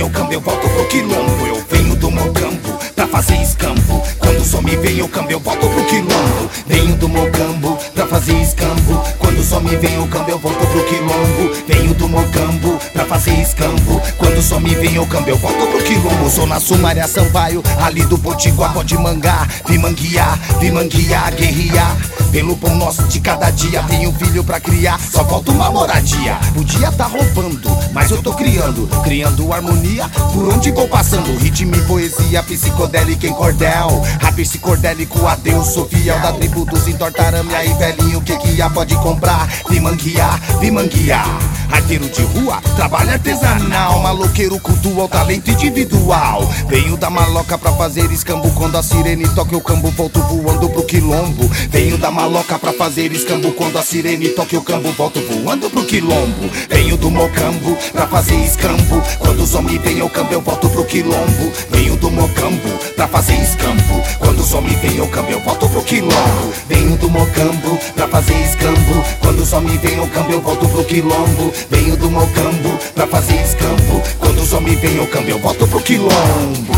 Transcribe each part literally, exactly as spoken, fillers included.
vem o câmbio, eu volto pro quilombo. Eu venho do Mocambo pra fazer escambo. Quando só me vem o câmbio, eu volto pro quilombo. Venho do Mocambo pra fazer escambo. Quando só me vem o câmbio, eu volto pro quilombo. Venho do Mocambo pra fazer escambo. Quando só me vem o câmbio, eu volto pro quilombo. Zona Sul, Maria Sampaio, ali do Potiguar, pode mangar, vi manguear, vi manguear, guerrear. Pelo pão nosso de cada dia, tenho filho pra criar, só falta uma moradia. O dia tá roubando, mas eu tô criando, criando harmonia por onde vou passando. Ritmo e poesia, psicodélica em cordel. Rap psicodélico, adeus, sou fiel da tribo dos entortarame. Aí velhinho, que que ia pode comprar? Vi manguear, vi manguear. Arteiro de rua, trabalho artesanal. Maloqueiro cultua o talento individual. Venho da maloca pra fazer escambo. Quando a sirene toca o cambo, volto voando pro quilombo. Venho da maloca pra fazer escambo. Quando a sirene toca o cambo, volto voando pro quilombo. Venho do Mocambo pra fazer escambo. Quando os homens vem ao campo, eu volto pro quilombo. Venho do Mocambo pra fazer escambo. Quando os homens vem ao campo, eu volto pro quilombo. Venho do Mocambo pra fazer escambo. Quando os homens vem ao campo, eu volto pro quilombo. Venho do Mocambo pra fazer escambo. Quando os homens vem ao campo, eu volto pro quilombo.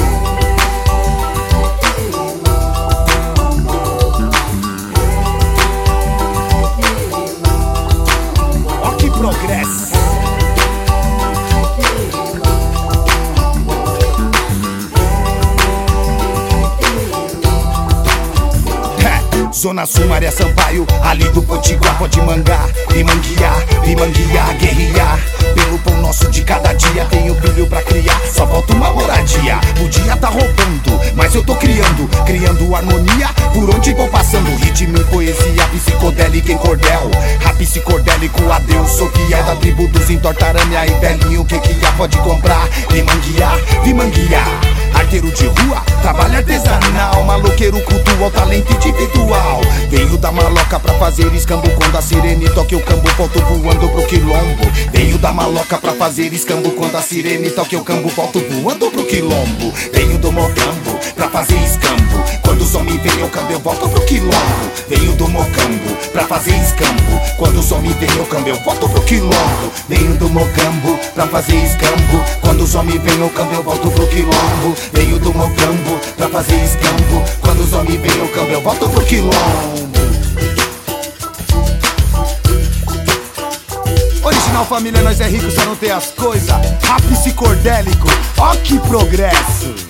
Ó que progresso! Zona Sul, Maria Sampaio, ali do Potiguar, pode mangar, vi manguear, vi manguear, guerrear. Pelo pão nosso de cada dia, tenho filho pra criar, só falta uma moradia. O dia tá roubando, mas eu tô criando, criando harmonia por onde vou passando. Ritmo e poesia, psicodélica em cordel. Rap psicodélico, adeus, sou fiel da tribo dos entortarame. Aí velhinho, que que ia pode comprar? Vi manguear, vi manguear. Arteiro de rua, trabalho artesanal. Maloqueiro cultua o talento individual. Venho da maloca pra fazer escambo. Quando a sirene toca o cambo, volto voando pro quilombo. Venho da maloca pra fazer escambo. Quando a sirene toca o cambo, volto voando pro quilombo. Venho do Mocambo pra fazer escambo. Quando os homens vem ao cambo, eu volto pro quilombo. Venho do Mocambo pra fazer escambo. Quando os homens vem ao cambo, eu volto pro quilombo. Venho do Mocambo pra fazer escambo. Quando os homens vem ao cambo, eu volto pro quilombo. Venho do Mocambo pra fazer escambo. Quando os homens vem ao campo, eu volto pro quilombo. Original família, nós é rico, só não tem as coisas. Rap psicodélico, ó que progresso.